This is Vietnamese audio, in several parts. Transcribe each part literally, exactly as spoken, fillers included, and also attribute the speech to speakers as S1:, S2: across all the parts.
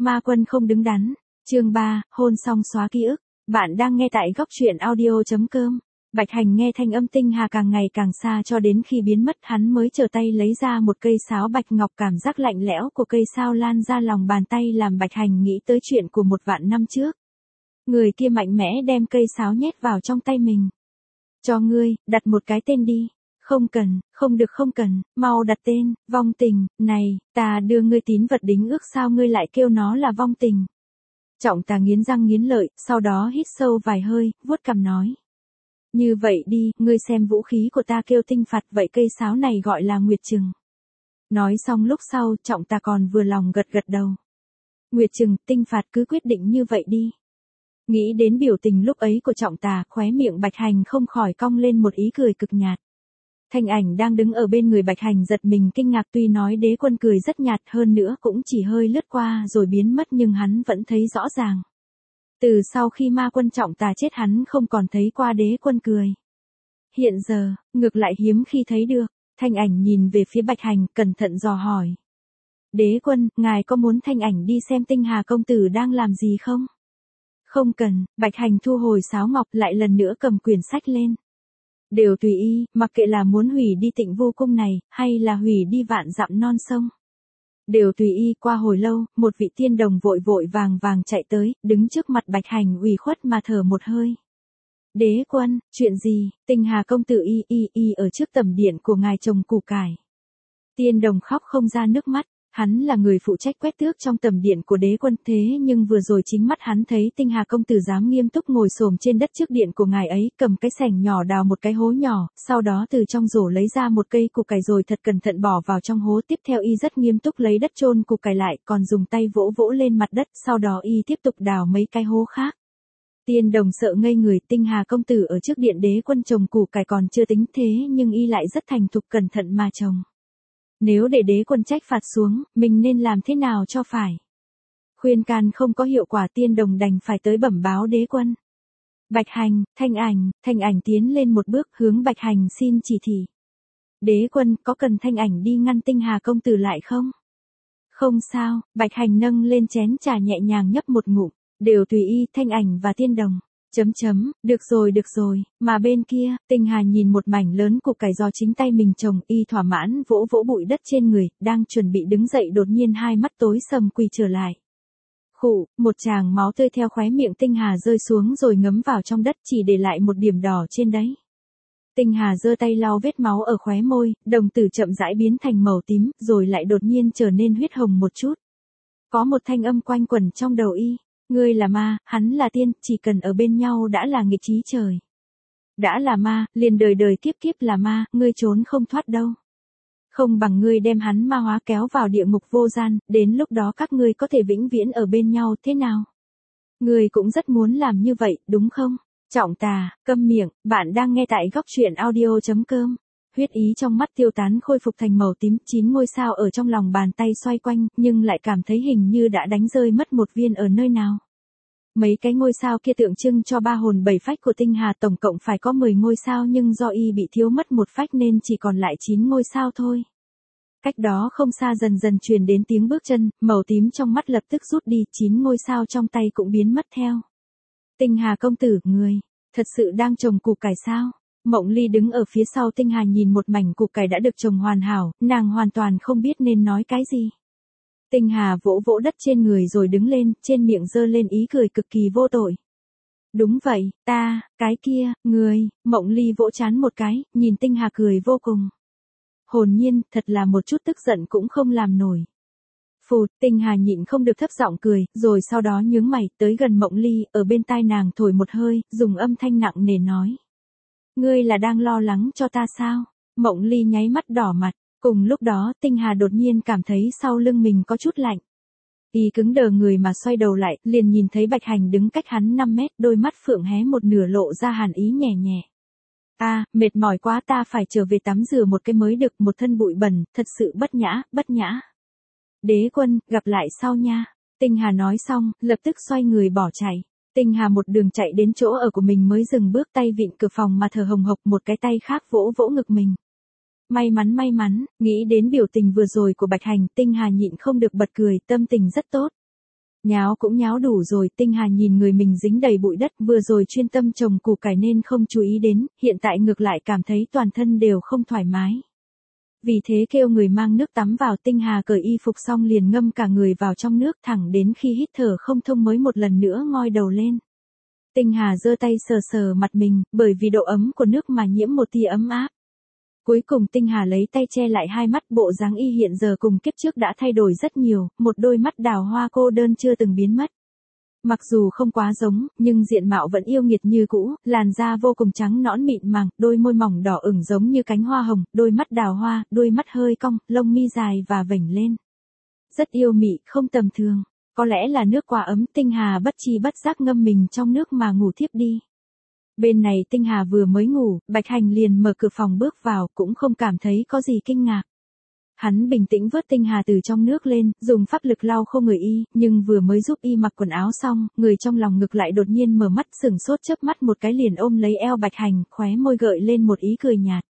S1: Ma quân không đứng đắn. Chương ba, hôn xong xóa ký ức. Bạn đang nghe tại góc truyện audio chấm com. Bạch Hành nghe thanh âm Tinh Hà càng ngày càng xa cho đến khi biến mất, hắn mới trở tay lấy ra một cây sáo bạch ngọc, cảm giác lạnh lẽo của cây sao lan ra lòng bàn tay làm Bạch Hành nghĩ tới chuyện của một vạn năm trước. Người kia mạnh mẽ đem cây sáo nhét vào trong tay mình. Cho ngươi, đặt một cái tên đi. Không cần, không được không cần, mau đặt tên, vong tình, này, ta đưa ngươi tín vật đính ước sao ngươi lại kêu nó là vong tình. Trọng Tà nghiến răng nghiến lợi, sau đó hít sâu vài hơi, vuốt cằm nói. Như vậy đi, ngươi xem vũ khí của ta kêu tinh phạt, vậy cây sáo này gọi là Nguyệt Trừng. Nói xong lúc sau, Trọng Tà còn vừa lòng gật gật đầu. Nguyệt Trừng, tinh phạt cứ quyết định như vậy đi. Nghĩ đến biểu tình lúc ấy của Trọng Tà, khóe miệng Bạch Hành không khỏi cong lên một ý cười cực nhạt. Thanh Ảnh đang đứng ở bên người Bạch Hành giật mình kinh ngạc, tuy nói Đế Quân cười rất nhạt hơn nữa cũng chỉ hơi lướt qua rồi biến mất nhưng hắn vẫn thấy rõ ràng. Từ sau khi Ma Quân Trọng Tà chết hắn không còn thấy qua Đế Quân cười. Hiện giờ, ngược lại hiếm khi thấy được. Thanh Ảnh nhìn về phía Bạch Hành cẩn thận dò hỏi. Đế Quân, ngài có muốn Thanh Ảnh đi xem Tinh Hà công tử đang làm gì không? Không cần. Bạch Hành thu hồi sáo ngọc lại lần nữa cầm quyển sách lên. Đều tùy y, mặc kệ là muốn hủy đi Tịnh Vô Cung này, hay là hủy đi vạn dặm non sông. Đều tùy y. Qua hồi lâu, một vị tiên đồng vội vội vàng vàng chạy tới, đứng trước mặt Bạch Hành ủy khuất mà thở một hơi. Đế Quân, chuyện gì? Tinh Hà công tử y y y ở trước tẩm điện của ngài trồng củ cải. Tiên đồng khóc không ra nước mắt. Hắn là người phụ trách quét tước trong tầm điện của Đế Quân, thế nhưng vừa rồi chính mắt hắn thấy Tinh Hà công tử dám nghiêm túc ngồi xổm trên đất trước điện của ngài ấy, cầm cái xẻng nhỏ đào một cái hố nhỏ, sau đó từ trong rổ lấy ra một cây củ cải rồi thật cẩn thận bỏ vào trong hố, tiếp theo y rất nghiêm túc lấy đất chôn củ cải lại, còn dùng tay vỗ vỗ lên mặt đất, sau đó y tiếp tục đào mấy cái hố khác. Tiên đồng sợ ngây người, Tinh Hà công tử ở trước điện Đế Quân trồng củ cải còn chưa tính thế nhưng y lại rất thành thục cẩn thận mà trồng. Nếu để Đế Quân trách phạt xuống, mình nên làm thế nào cho phải? Khuyên can không có hiệu quả, tiên đồng đành phải tới bẩm báo Đế Quân. Bạch Hành, Thanh Ảnh, Thanh Ảnh tiến lên một bước hướng Bạch Hành xin chỉ thị. Đế Quân, có cần Thanh Ảnh đi ngăn Tinh Hà công tử lại không? Không sao. Bạch Hành nâng lên chén trà nhẹ nhàng nhấp một ngụm. Đều tùy y, Thanh Ảnh và tiên đồng. Chấm chấm, được rồi được rồi, mà bên kia, Tinh Hà nhìn một mảnh lớn củ cải do chính tay mình trồng, y thỏa mãn vỗ vỗ bụi đất trên người, đang chuẩn bị đứng dậy đột nhiên hai mắt tối sầm quỳ trở lại. Khụ, một tràng máu tươi theo khóe miệng Tinh Hà rơi xuống rồi ngấm vào trong đất, chỉ để lại một điểm đỏ trên đấy. Tinh Hà giơ tay lau vết máu ở khóe môi, đồng tử chậm rãi biến thành màu tím, rồi lại đột nhiên trở nên huyết hồng một chút. Có một thanh âm quanh quẩn trong đầu y. Ngươi là ma, hắn là tiên, chỉ cần ở bên nhau đã là nghịch chí trời. Đã là ma, liền đời đời kiếp kiếp là ma, ngươi trốn không thoát đâu. Không bằng ngươi đem hắn ma hóa kéo vào địa ngục vô gian, đến lúc đó các ngươi có thể vĩnh viễn ở bên nhau, thế nào? Ngươi cũng rất muốn làm như vậy, đúng không? Trọng Tà, câm miệng, bạn đang nghe tại góc truyện audio chấm com. Huyết ý trong mắt tiêu tán khôi phục thành màu tím, chín ngôi sao ở trong lòng bàn tay xoay quanh, nhưng lại cảm thấy hình như đã đánh rơi mất một viên ở nơi nào. Mấy cái ngôi sao kia tượng trưng cho ba hồn bảy phách của Tinh Hà, tổng cộng phải có mười ngôi sao nhưng do y bị thiếu mất một phách nên chỉ còn lại chín ngôi sao thôi. Cách đó không xa dần dần truyền đến tiếng bước chân, màu tím trong mắt lập tức rút đi, chín ngôi sao trong tay cũng biến mất theo. Tinh Hà công tử, người, thật sự đang trồng củ cải sao? Mộng Ly đứng ở phía sau Tinh Hà nhìn một mảnh củ cải đã được trồng hoàn hảo, nàng hoàn toàn không biết nên nói cái gì. Tinh Hà vỗ vỗ đất trên người rồi đứng lên, trên miệng giơ lên ý cười cực kỳ vô tội. Đúng vậy, ta, cái kia, người, Mộng Ly vỗ trán một cái, nhìn Tinh Hà cười vô cùng. Hồn nhiên, thật là một chút tức giận cũng không làm nổi. Phụt, Tinh Hà nhịn không được thấp giọng cười, rồi sau đó nhướng mày, tới gần Mộng Ly, ở bên tai nàng thổi một hơi, dùng âm thanh nặng nề nói. Ngươi là đang lo lắng cho ta sao? Mộng Ly nháy mắt đỏ mặt. Cùng lúc đó, Tinh Hà đột nhiên cảm thấy sau lưng mình có chút lạnh. Y cứng đờ người mà xoay đầu lại, liền nhìn thấy Bạch Hành đứng cách hắn năm mét, đôi mắt phượng hé một nửa lộ ra hàn ý nhẹ nhẹ. A, à, mệt mỏi quá, ta phải trở về tắm rửa một cái mới được, một thân bụi bẩn, thật sự bất nhã, bất nhã. Đế Quân, gặp lại sau nha. Tinh Hà nói xong, lập tức xoay người bỏ chạy. Tinh Hà một đường chạy đến chỗ ở của mình mới dừng bước, tay vịn cửa phòng mà thở hồng hộc, một cái tay khác vỗ vỗ ngực mình. May mắn may mắn, nghĩ đến biểu tình vừa rồi của Bạch Hành, Tinh Hà nhịn không được bật cười, tâm tình rất tốt. Nháo cũng nháo đủ rồi, Tinh Hà nhìn người mình dính đầy bụi đất, vừa rồi chuyên tâm trồng củ cải nên không chú ý đến, hiện tại ngược lại cảm thấy toàn thân đều không thoải mái. Vì thế kêu người mang nước tắm vào. Tinh Hà cởi y phục xong liền ngâm cả người vào trong nước thẳng đến khi hít thở không thông mới một lần nữa ngoi đầu lên. Tinh Hà giơ tay sờ sờ mặt mình, bởi vì độ ấm của nước mà nhiễm một tia ấm áp. Cuối cùng Tinh Hà lấy tay che lại hai mắt, bộ dáng y hiện giờ cùng kiếp trước đã thay đổi rất nhiều, một đôi mắt đào hoa cô đơn chưa từng biến mất. Mặc dù không quá giống, nhưng diện mạo vẫn yêu nghiệt như cũ, làn da vô cùng trắng nõn mịn màng, đôi môi mỏng đỏ ửng giống như cánh hoa hồng, đôi mắt đào hoa, đôi mắt hơi cong, lông mi dài và vểnh lên. Rất yêu mị, không tầm thường. Có lẽ là nước quá ấm, Tinh Hà bất chi bất giác ngâm mình trong nước mà ngủ thiếp đi. Bên này Tinh Hà vừa mới ngủ, Bạch Hành liền mở cửa phòng bước vào, cũng không cảm thấy có gì kinh ngạc. Hắn bình tĩnh vớt Tinh Hà từ trong nước lên, dùng pháp lực lau khô người y, nhưng vừa mới giúp y mặc quần áo xong, người trong lòng ngực lại đột nhiên mở mắt sửng sốt, chớp mắt một cái liền ôm lấy eo Bạch Hành, khóe môi gợi lên một ý cười nhạt.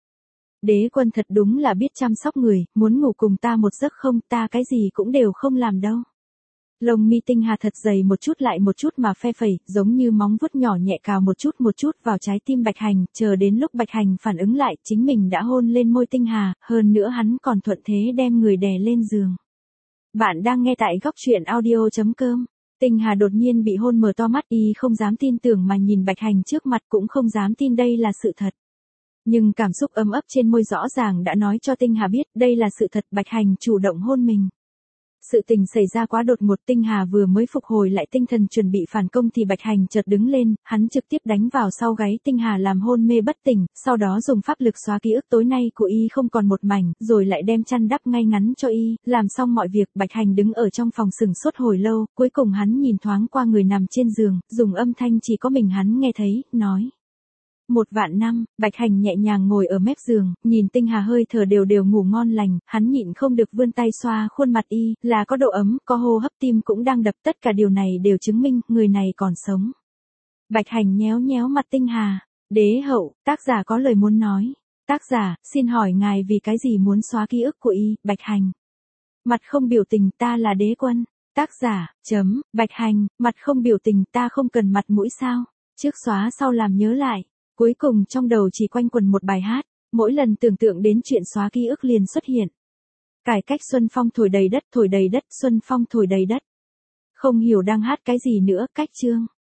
S1: Đế quân thật đúng là biết chăm sóc người, muốn ngủ cùng ta một giấc không, ta cái gì cũng đều không làm đâu. Lông mi Tinh Hà thật dày một chút lại một chút mà phe phẩy, giống như móng vuốt nhỏ nhẹ cào một chút một chút vào trái tim Bạch Hành, chờ đến lúc Bạch Hành phản ứng lại, chính mình đã hôn lên môi Tinh Hà, hơn nữa hắn còn thuận thế đem người đè lên giường. Bạn đang nghe tại góc truyện audio chấm com. Tinh Hà đột nhiên bị hôn mở to mắt, y không dám tin tưởng mà nhìn Bạch Hành trước mặt, cũng không dám tin đây là sự thật. Nhưng cảm xúc ấm ấp trên môi rõ ràng đã nói cho Tinh Hà biết đây là sự thật, Bạch Hành chủ động hôn mình. Sự tình xảy ra quá đột ngột, Tinh Hà vừa mới phục hồi lại tinh thần chuẩn bị phản công thì Bạch Hành chợt đứng lên, hắn trực tiếp đánh vào sau gáy Tinh Hà làm hôn mê bất tỉnh, sau đó dùng pháp lực xóa ký ức tối nay của y không còn một mảnh, rồi lại đem chăn đắp ngay ngắn cho y, làm xong mọi việc, Bạch Hành đứng ở trong phòng sừng sốt hồi lâu, cuối cùng hắn nhìn thoáng qua người nằm trên giường, dùng âm thanh chỉ có mình hắn nghe thấy, nói. Một vạn năm, Bạch Hành nhẹ nhàng ngồi ở mép giường, nhìn Tinh Hà hơi thở đều đều ngủ ngon lành, hắn nhịn không được vươn tay xoa khuôn mặt y, là có độ ấm, có hô hấp, tim cũng đang đập, tất cả điều này đều chứng minh, người này còn sống. Bạch Hành nhéo nhéo mặt Tinh Hà, đế hậu, tác giả có lời muốn nói. Tác giả, xin hỏi ngài vì cái gì muốn xóa ký ức của y, Bạch Hành. Mặt không biểu tình, ta là đế quân. Tác giả, chấm, Bạch Hành, mặt không biểu tình, ta không cần mặt mũi sao. Trước xóa sau làm nhớ lại. Cuối cùng trong đầu chỉ quanh quẩn một bài hát, mỗi lần tưởng tượng đến chuyện xóa ký ức liền xuất hiện. Cải cách xuân phong thổi đầy đất, thổi đầy đất, xuân phong thổi đầy đất. Không hiểu đang hát cái gì nữa, cách chương.